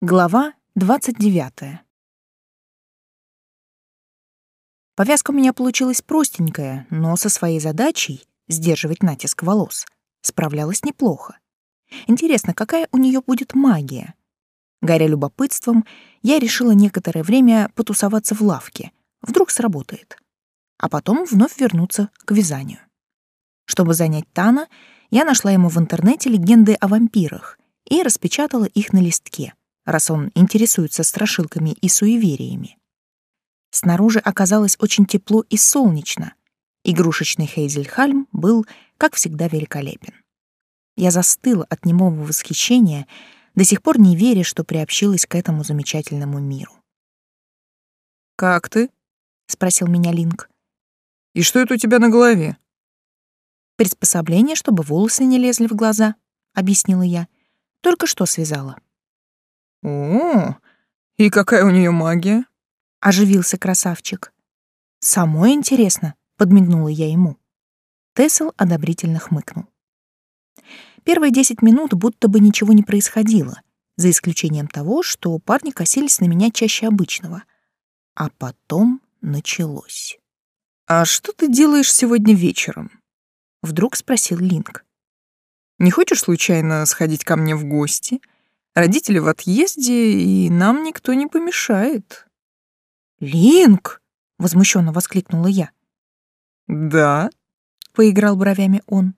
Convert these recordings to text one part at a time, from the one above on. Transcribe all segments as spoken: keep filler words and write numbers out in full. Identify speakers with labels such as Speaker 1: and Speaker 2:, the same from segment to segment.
Speaker 1: Глава двадцать девятая. Повязка у меня получилась простенькая, но со своей задачей — сдерживать натиск волос — справлялась неплохо. Интересно, какая у нее будет магия? Горя любопытством, я решила некоторое время потусоваться в лавке. Вдруг сработает. А потом вновь вернуться к вязанию. Чтобы занять Тана, я нашла ему в интернете легенды о вампирах и распечатала их на листке, раз он интересуется страшилками и суевериями. Снаружи оказалось очень тепло и солнечно. Игрушечный Хейзельхальм был, как всегда, великолепен. Я застыла от немого восхищения, до сих пор не веря, что приобщилась к этому замечательному миру.
Speaker 2: «Как ты?»
Speaker 1: — спросил меня Линк.
Speaker 2: «И что это у тебя на голове?»
Speaker 1: «Приспособление, чтобы волосы не лезли в глаза», — объяснила я. «Только что связала».
Speaker 2: «О, и какая у нее магия?»
Speaker 1: — оживился красавчик. «Самое интересно», — подмигнула я ему. Тесл одобрительно хмыкнул. Первые десять минут будто бы ничего не происходило, за исключением того, что парни косились на меня чаще обычного. А потом началось.
Speaker 2: «А что ты делаешь сегодня вечером?»
Speaker 1: — вдруг спросил Линк.
Speaker 2: «Не хочешь случайно сходить ко мне в гости? Родители в отъезде, и нам никто не помешает».
Speaker 1: «Линк!» — возмущенно воскликнула я.
Speaker 2: «Да?»
Speaker 1: — поиграл бровями он.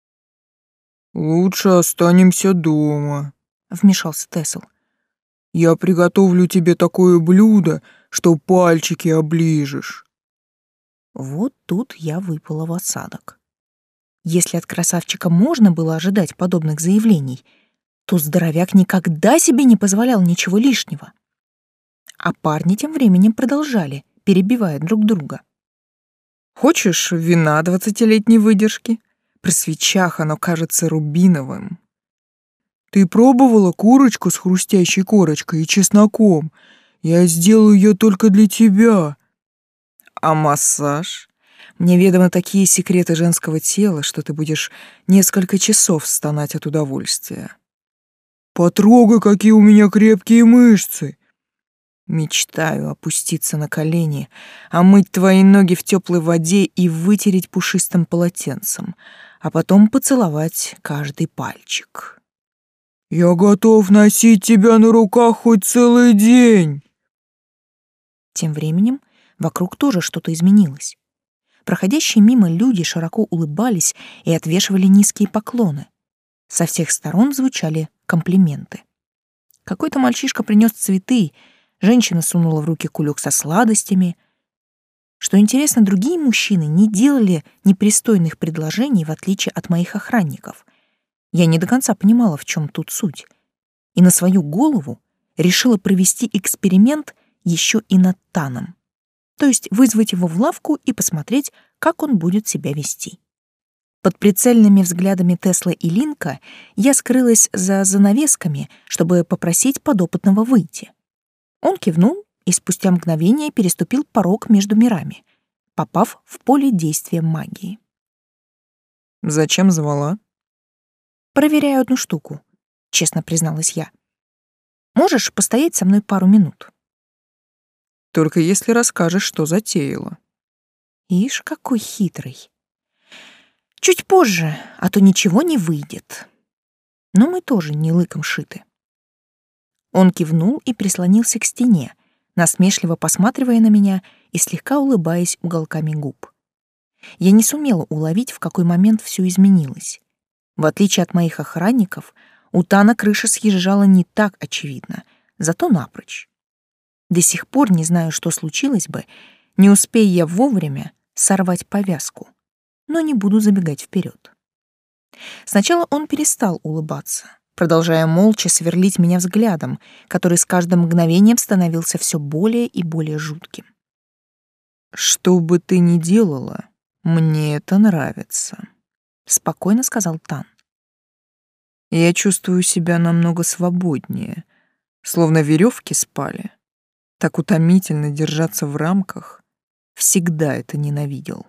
Speaker 2: «Лучше останемся дома»,
Speaker 1: — вмешался Тесл.
Speaker 2: «Я приготовлю тебе такое блюдо, что пальчики оближешь».
Speaker 1: Вот тут я выпала в осадок. Если от красавчика можно было ожидать подобных заявлений, то здоровяк никогда себе не позволял ничего лишнего. А парни тем временем продолжали, перебивая друг друга.
Speaker 2: «Хочешь вина двадцатилетней выдержки? При свечах оно кажется рубиновым». «Ты пробовала курочку с хрустящей корочкой и чесноком? Я сделаю ее только для тебя». «А массаж? Мне ведомы такие секреты женского тела, что ты будешь несколько часов стонать от удовольствия». «Потрогай, какие у меня крепкие мышцы». «Мечтаю опуститься на колени, омыть твои ноги в теплой воде и вытереть пушистым полотенцем, а потом поцеловать каждый пальчик». «Я готов носить тебя на руках хоть целый день».
Speaker 1: Тем временем вокруг тоже что-то изменилось. Проходящие мимо люди широко улыбались и отвешивали низкие поклоны. Со всех сторон звучали комплименты. Какой-то мальчишка принес цветы, женщина сунула в руки кулек со сладостями. Что интересно, другие мужчины не делали непристойных предложений, в отличие от моих охранников. Я не до конца понимала, в чем тут суть. И на свою голову решила провести эксперимент еще и над Таном. То есть вызвать его в лавку и посмотреть, как он будет себя вести. Под прицельными взглядами Тесла и Линка я скрылась за занавесками, чтобы попросить подопытного выйти. Он кивнул и спустя мгновение переступил порог между мирами, попав в поле действия магии.
Speaker 2: «Зачем звала?»
Speaker 1: «Проверяю одну штуку», — честно призналась я. «Можешь постоять со мной пару минут?»
Speaker 2: «Только если расскажешь, что затеяла».
Speaker 1: Ишь, какой хитрый. «Чуть позже, а то ничего не выйдет». Но мы тоже не лыком шиты. Он кивнул и прислонился к стене, насмешливо посматривая на меня и слегка улыбаясь уголками губ. Я не сумела уловить, в какой момент все изменилось. В отличие от моих охранников, у Тана крыша съезжала не так очевидно, зато напрочь. До сих пор не знаю, что случилось бы, не успея я вовремя сорвать повязку, но не буду забегать вперед. Сначала он перестал улыбаться, продолжая молча сверлить меня взглядом, который с каждым мгновением становился все более и более жутким.
Speaker 2: «Что бы ты ни делала, мне это нравится»,
Speaker 1: — спокойно сказал Тан.
Speaker 2: «Я чувствую себя намного свободнее, словно веревки спали. Так утомительно держаться в рамках. Всегда это ненавидел».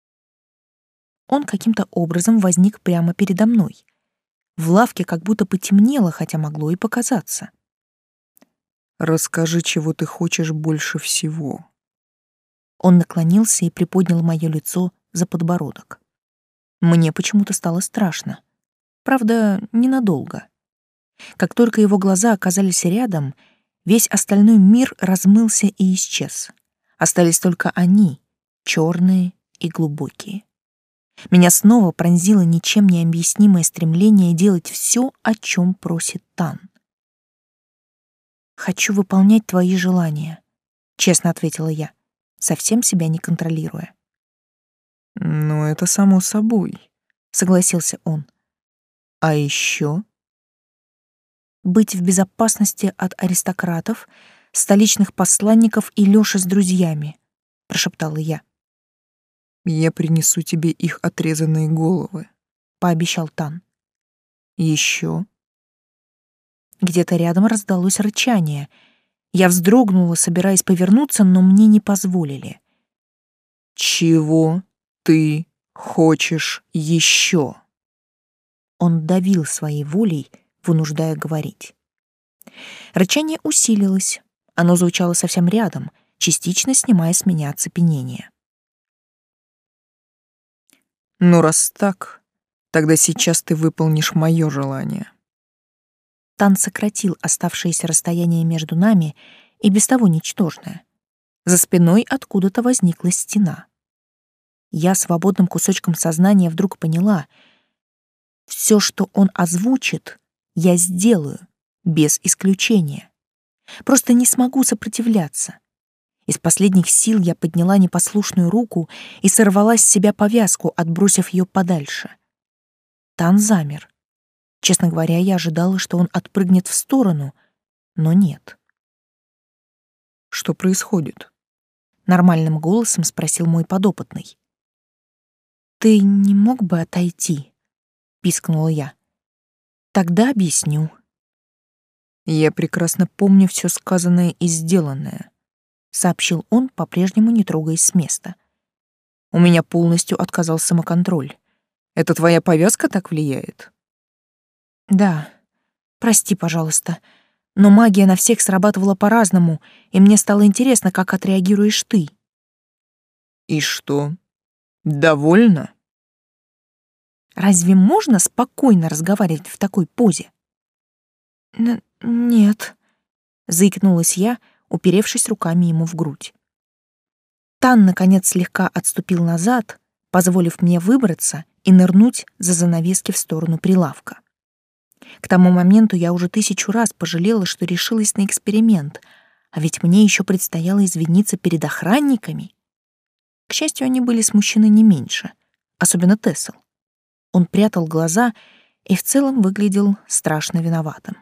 Speaker 1: Он каким-то образом возник прямо передо мной. В лавке как будто потемнело, хотя могло и показаться.
Speaker 2: Расскажи, чего ты хочешь больше всего.
Speaker 1: Он наклонился и приподнял моё лицо за подбородок. Мне почему-то стало страшно. Правда, ненадолго. Как только его глаза оказались рядом, весь остальной мир размылся и исчез. Остались только они, черные и глубокие. Меня снова пронзило ничем не объяснимое стремление делать все, о чем просит Тан. «Хочу выполнять твои желания», — честно ответила я, совсем себя не контролируя.
Speaker 2: «Ну, это само собой»,
Speaker 1: — согласился он.
Speaker 2: «А еще
Speaker 1: быть в безопасности от аристократов, столичных посланников и Лёши с друзьями», — прошептала я.
Speaker 2: «Я принесу тебе их отрезанные головы»,
Speaker 1: — пообещал Тан.
Speaker 2: «Еще».
Speaker 1: Где-то рядом раздалось рычание. Я вздрогнула, собираясь повернуться, но мне не позволили.
Speaker 2: «Чего ты хочешь еще?»
Speaker 1: Он давил своей волей, вынуждая говорить. Рычание усилилось. Оно звучало совсем рядом, частично снимая с меня оцепенение.
Speaker 2: «Ну, раз так, тогда сейчас ты выполнишь мое желание».
Speaker 1: Тан сократил оставшееся расстояние между нами, и без того ничтожное. За спиной откуда-то возникла стена. Я свободным кусочком сознания вдруг поняла, все, что он озвучит, я сделаю, без исключения. Просто не смогу сопротивляться. Из последних сил я подняла непослушную руку и сорвала с себя повязку, отбросив ее подальше. Тан замер. Честно говоря, я ожидала, что он отпрыгнет в сторону, но нет.
Speaker 2: «Что происходит?»
Speaker 1: — нормальным голосом спросил мой подопытный. «Ты не мог бы отойти?» — пискнула я. «Тогда объясню».
Speaker 2: «Я прекрасно помню все сказанное и сделанное», — сообщил он, по-прежнему не трогаясь с места. «У меня полностью отказал самоконтроль. Это твоя повязка так влияет?»
Speaker 1: «Да, прости, пожалуйста, но магия на всех срабатывала по-разному, и мне стало интересно, как отреагируешь ты».
Speaker 2: «И что? Довольна?»
Speaker 1: «Разве можно спокойно разговаривать в такой позе?» Н «Нет», — заикнулась я, уперевшись руками ему в грудь. Тан, наконец, слегка отступил назад, позволив мне выбраться и нырнуть за занавески в сторону прилавка. К тому моменту я уже тысячу раз пожалела, что решилась на эксперимент, а ведь мне еще предстояло извиниться перед охранниками. К счастью, они были смущены не меньше, особенно Тессел. Он прятал глаза и в целом выглядел страшно виноватым.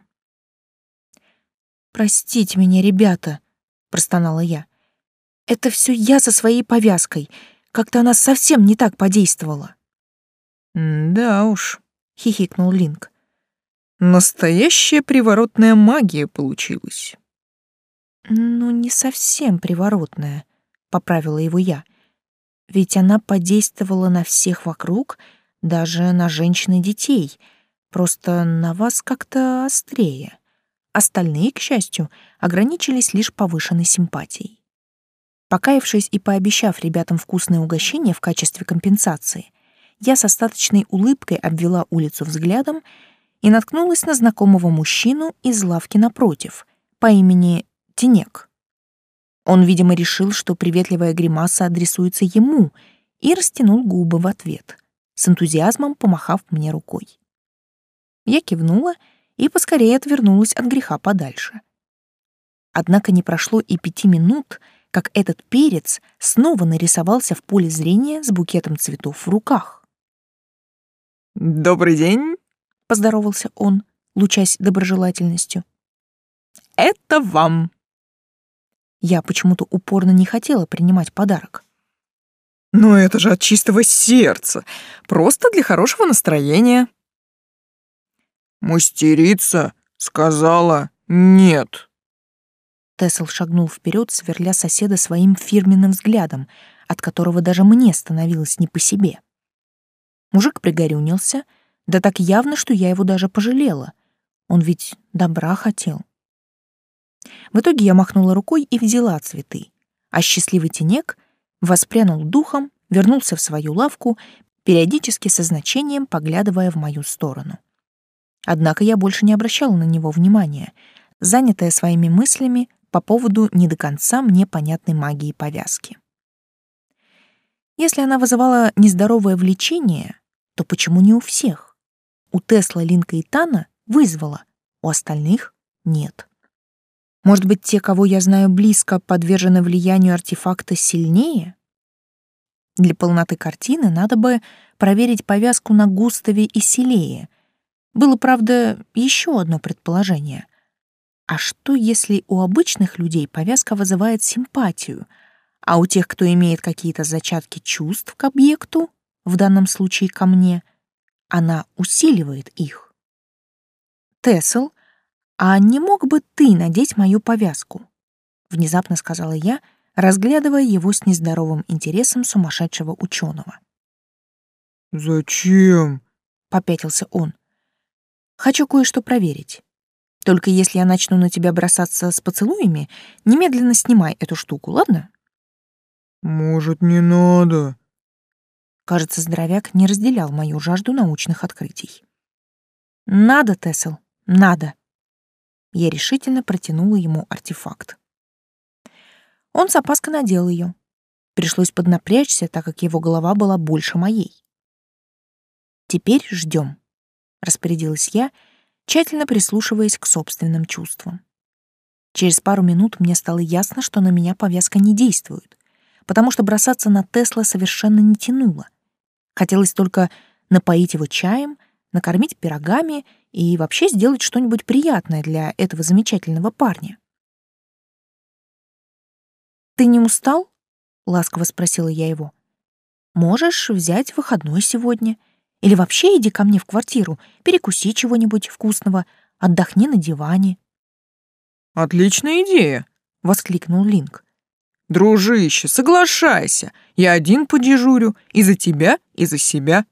Speaker 1: «Простите меня, ребята», — простонала я. «Это все я со своей повязкой. Как-то она совсем не так подействовала».
Speaker 2: «Да уж»,
Speaker 1: — хихикнул Линк.
Speaker 2: «Настоящая приворотная магия получилась».
Speaker 1: «Ну, не совсем приворотная», — поправила его я. «Ведь она подействовала на всех вокруг, даже на женщин и детей. Просто на вас как-то острее. Остальные, к счастью, ограничились лишь повышенной симпатией». Покаявшись и пообещав ребятам вкусное угощение в качестве компенсации, я с остаточной улыбкой обвела улицу взглядом и наткнулась на знакомого мужчину из лавки напротив по имени Тенек. Он, видимо, решил, что приветливая гримаса адресуется ему, и растянул губы в ответ, с энтузиазмом помахав мне рукой. Я кивнула и поскорее отвернулась от греха подальше. Однако не прошло и пяти минут, как этот перец снова нарисовался в поле зрения с букетом цветов в руках.
Speaker 2: «Добрый день»,
Speaker 1: — поздоровался он, лучась доброжелательностью.
Speaker 2: «Это вам».
Speaker 1: Я почему-то упорно не хотела принимать подарок.
Speaker 2: «Но это же от чистого сердца, просто для хорошего настроения». «Мастерица сказала нет».
Speaker 1: Тессел шагнул вперед, сверля соседа своим фирменным взглядом, от которого даже мне становилось не по себе. Мужик пригорюнился, да так явно, что я его даже пожалела. Он ведь добра хотел. В итоге я махнула рукой и взяла цветы, а счастливый тенек воспрянул духом, вернулся в свою лавку, периодически со значением поглядывая в мою сторону. Однако я больше не обращала на него внимания, занятая своими мыслями по поводу не до конца мне понятной магии повязки. Если она вызывала нездоровое влечение, то почему не у всех? У Тесла, Линка и Тана вызвала, у остальных нет. Может быть, те, кого я знаю близко, подвержены влиянию артефакта сильнее? Для полноты картины надо бы проверить повязку на Густаве и Селее. Было, правда, еще одно предположение. А что, если у обычных людей повязка вызывает симпатию, а у тех, кто имеет какие-то зачатки чувств к объекту, в данном случае ко мне, она усиливает их? Тесл, а не мог бы ты надеть мою повязку? Внезапно сказала я, разглядывая его с нездоровым интересом сумасшедшего ученого.
Speaker 2: «Зачем?»
Speaker 1: — попятился он. «Хочу кое-что проверить. Только если я начну на тебя бросаться с поцелуями, немедленно снимай эту штуку, ладно?»
Speaker 2: «Может, не надо?»
Speaker 1: Кажется, здоровяк не разделял мою жажду научных открытий. «Надо, Тесл, надо!» Я решительно протянула ему артефакт. Он с опаской надел ее. Пришлось поднапрячься, так как его голова была больше моей. «Теперь ждем», — распорядилась я, тщательно прислушиваясь к собственным чувствам. Через пару минут мне стало ясно, что на меня повязка не действует, потому что бросаться на Тесла совершенно не тянуло. Хотелось только напоить его чаем, накормить пирогами и вообще сделать что-нибудь приятное для этого замечательного парня. «Ты не устал?» — ласково спросила я его. «Можешь взять выходной сегодня. Или вообще иди ко мне в квартиру, перекуси чего-нибудь вкусного, отдохни на диване».
Speaker 2: «Отличная идея!» — воскликнул Линк. «Дружище, соглашайся, я один подежурю и за тебя, и за себя».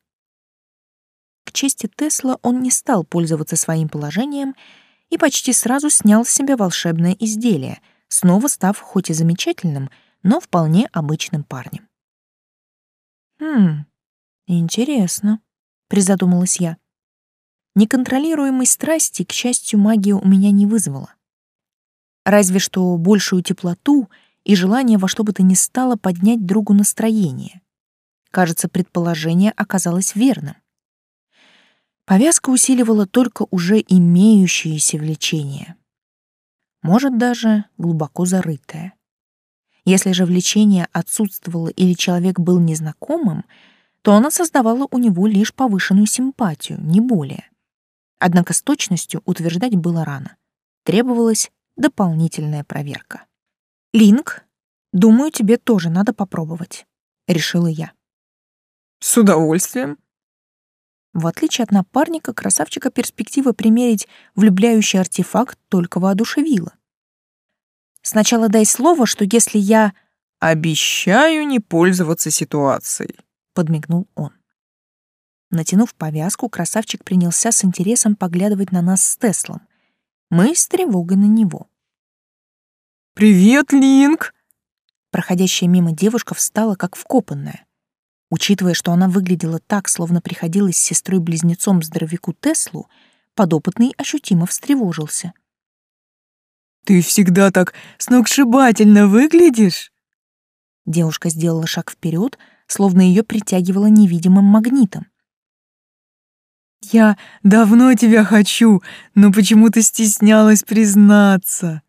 Speaker 1: К чести Тесла он не стал пользоваться своим положением и почти сразу снял с себя волшебное изделие, снова став хоть и замечательным, но вполне обычным парнем. «Хм, интересно», — призадумалась я. Неконтролируемой страсти, к счастью, магия у меня не вызвала. Разве что большую теплоту и желание во что бы то ни стало поднять другу настроение. Кажется, предположение оказалось верным. Повязка усиливала только уже имеющееся влечение. Может, даже глубоко зарытое. Если же влечение отсутствовало или человек был незнакомым, то она создавала у него лишь повышенную симпатию, не более. Однако с точностью утверждать было рано. Требовалась дополнительная проверка. «Линк, думаю, тебе тоже надо попробовать», — решила я.
Speaker 2: «С удовольствием».
Speaker 1: В отличие от напарника, красавчика перспектива примерить влюбляющий артефакт только воодушевила. «Сначала дай слово, что если я...»
Speaker 2: «Обещаю не пользоваться ситуацией», —
Speaker 1: подмигнул он. Натянув повязку, красавчик принялся с интересом поглядывать на нас с Теслом. Мы с тревогой на него.
Speaker 2: «Привет, Линк!»
Speaker 1: Проходящая мимо девушка встала как вкопанная. Учитывая, что она выглядела так, словно приходилась с сестрой-близнецом здоровяку Теслу, подопытный ощутимо встревожился.
Speaker 2: «Ты всегда так сногсшибательно выглядишь!»
Speaker 1: Девушка сделала шаг вперед, словно ее притягивало невидимым магнитом.
Speaker 2: «Я давно тебя хочу, но почему-то стеснялась признаться».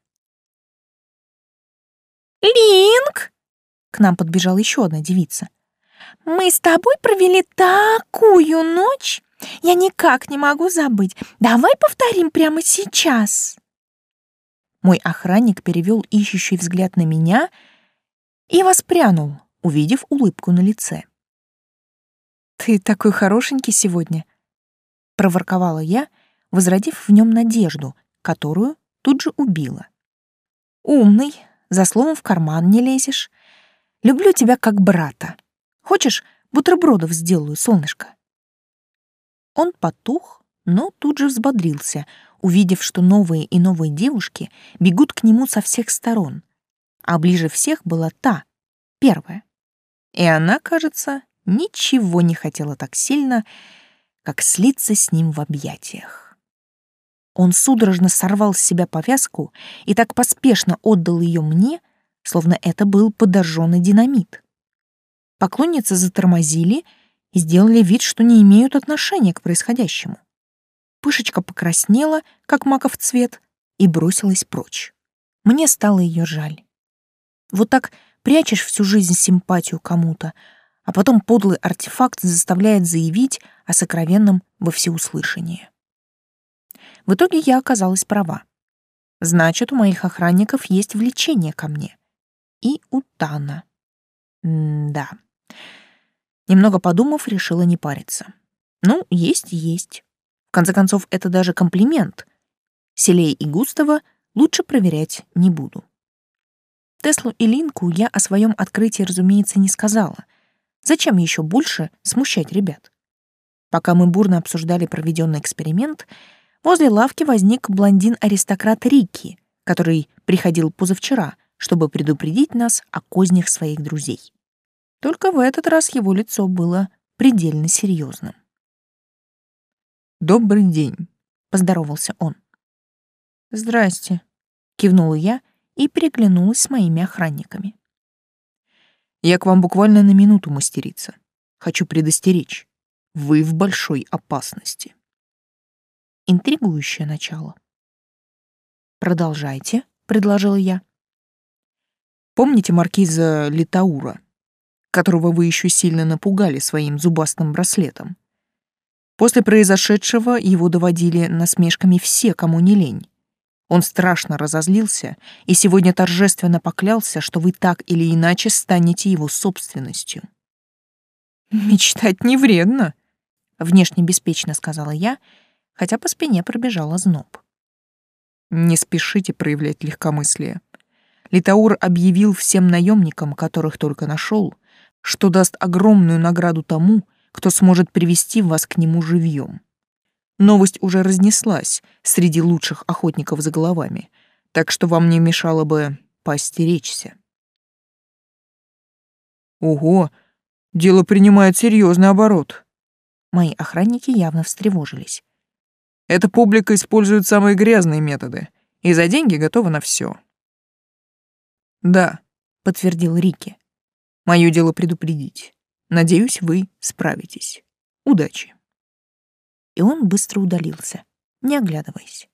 Speaker 3: «Линк!»
Speaker 1: — к нам подбежала еще одна девица.
Speaker 3: «Мы с тобой провели такую ночь! Я никак не могу забыть. Давай повторим прямо сейчас!»
Speaker 1: Мой охранник перевел ищущий взгляд на меня и воспрянул, увидев улыбку на лице. «Ты такой хорошенький сегодня!» — проворковала я, возродив в нем надежду, которую тут же убила. «Умный, за словом в карман не лезешь. Люблю тебя как брата. Хочешь, бутербродов сделаю, солнышко?» Он потух, но тут же взбодрился, увидев, что новые и новые девушки бегут к нему со всех сторон, а ближе всех была та, первая. И она, кажется, ничего не хотела так сильно, как слиться с ним в объятиях. Он судорожно сорвал с себя повязку и так поспешно отдал ее мне, словно это был подожженный динамит. Поклонницы затормозили и сделали вид, что не имеют отношения к происходящему. Пышечка покраснела, как маков цвет, и бросилась прочь. Мне стало ее жаль. Вот так прячешь всю жизнь симпатию кому-то, а потом подлый артефакт заставляет заявить о сокровенном во всеуслышание. В итоге я оказалась права. Значит, у моих охранников есть влечение ко мне. И у Тана. М-да. Немного подумав, решила не париться. Ну, есть и есть. В конце концов, это даже комплимент. Селей и Густава лучше проверять не буду. Теслу и Линку я о своем открытии, разумеется, не сказала. Зачем еще больше смущать ребят? Пока мы бурно обсуждали проведенный эксперимент, возле лавки возник блондин-аристократ Рикки, который приходил позавчера, чтобы предупредить нас о кознях своих друзей. Только в этот раз его лицо было предельно серьезным.
Speaker 2: «Добрый день»,
Speaker 1: — поздоровался он.
Speaker 2: «Здрасте»,
Speaker 1: — кивнула я и переглянулась с моими охранниками.
Speaker 2: «Я к вам буквально на минуту, мастерица. Хочу предостеречь. Вы в большой опасности».
Speaker 1: Интригующее начало. «Продолжайте», — предложила я.
Speaker 2: «Помните маркиза Литаура, которого вы еще сильно напугали своим зубастым браслетом? После произошедшего его доводили насмешками все, кому не лень. Он страшно разозлился и сегодня торжественно поклялся, что вы так или иначе станете его собственностью».
Speaker 1: «Мечтать не вредно», — внешне беспечно сказала я, хотя по спине пробежала зноб.
Speaker 2: «Не спешите проявлять легкомыслие. Литаур объявил всем наемникам, которых только нашел, что даст огромную награду тому, кто сможет привести вас к нему живьем. Новость уже разнеслась среди лучших охотников за головами, так что вам не мешало бы поостеречься». «Ого, дело принимает серьезный оборот».
Speaker 1: Мои охранники явно встревожились.
Speaker 2: «Эта публика использует самые грязные методы и за деньги готова на все». «Да», — подтвердил Рикки. «Мое дело предупредить. Надеюсь, вы справитесь. Удачи».
Speaker 1: И он быстро удалился, не оглядываясь.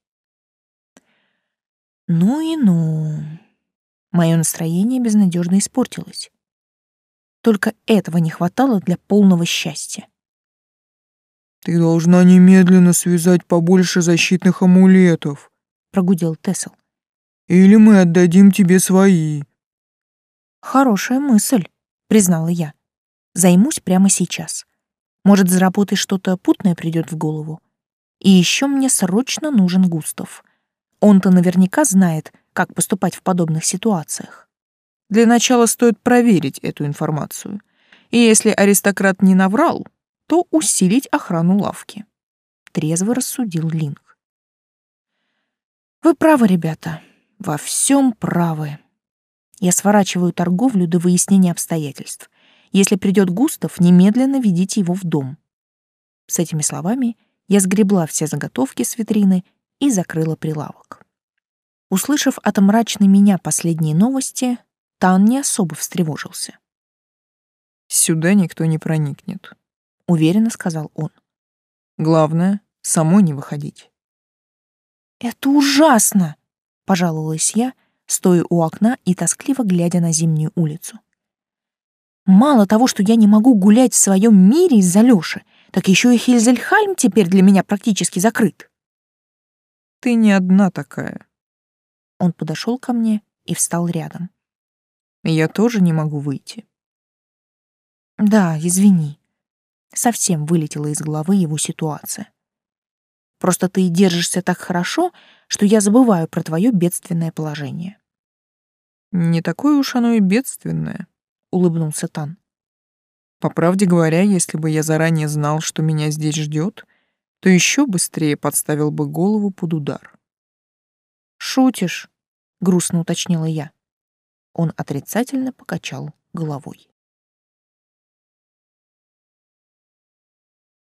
Speaker 1: Ну и ну. Мое настроение безнадежно испортилось. Только этого не хватало для полного счастья.
Speaker 2: «Ты должна немедленно связать побольше защитных амулетов»,
Speaker 1: — прогудел Тесл.
Speaker 2: «Или мы отдадим тебе свои».
Speaker 1: «Хорошая мысль», — признала я. «Займусь прямо сейчас. Может, за работой что-то путное придет в голову. И еще мне срочно нужен Густав. Он-то наверняка знает, как поступать в подобных ситуациях».
Speaker 2: Для начала стоит проверить эту информацию. И если аристократ не наврал, то усилить охрану лавки.
Speaker 1: Трезво рассудил Линк. «Вы правы, ребята. Во всем правы. Я сворачиваю торговлю до выяснения обстоятельств. Если придет Густав, немедленно ведите его в дом». С этими словами я сгребла все заготовки с витрины и закрыла прилавок. Услышав от мрачной меня последние новости, Тан не особо встревожился.
Speaker 2: «Сюда никто не проникнет», —
Speaker 1: уверенно сказал он.
Speaker 2: «Главное, самой не выходить».
Speaker 1: «Это ужасно!» — пожаловалась я, стоя у окна и тоскливо глядя на зимнюю улицу. «Мало того, что я не могу гулять в своем мире из-за Лёши, так еще и Хильзельхальм теперь для меня практически закрыт».
Speaker 2: «Ты не одна такая».
Speaker 1: Он подошел ко мне и встал рядом.
Speaker 2: «Я тоже не могу выйти».
Speaker 1: «Да, извини». Совсем вылетела из головы его ситуация. «Просто ты держишься так хорошо, что я забываю про твое бедственное положение».
Speaker 2: «Не такое уж оно и бедственное», — улыбнулся Тан. «По правде говоря, если бы я заранее знал, что меня здесь ждет, то еще быстрее подставил бы голову под удар.
Speaker 1: «Шутишь?» — грустно уточнила я. Он отрицательно покачал головой.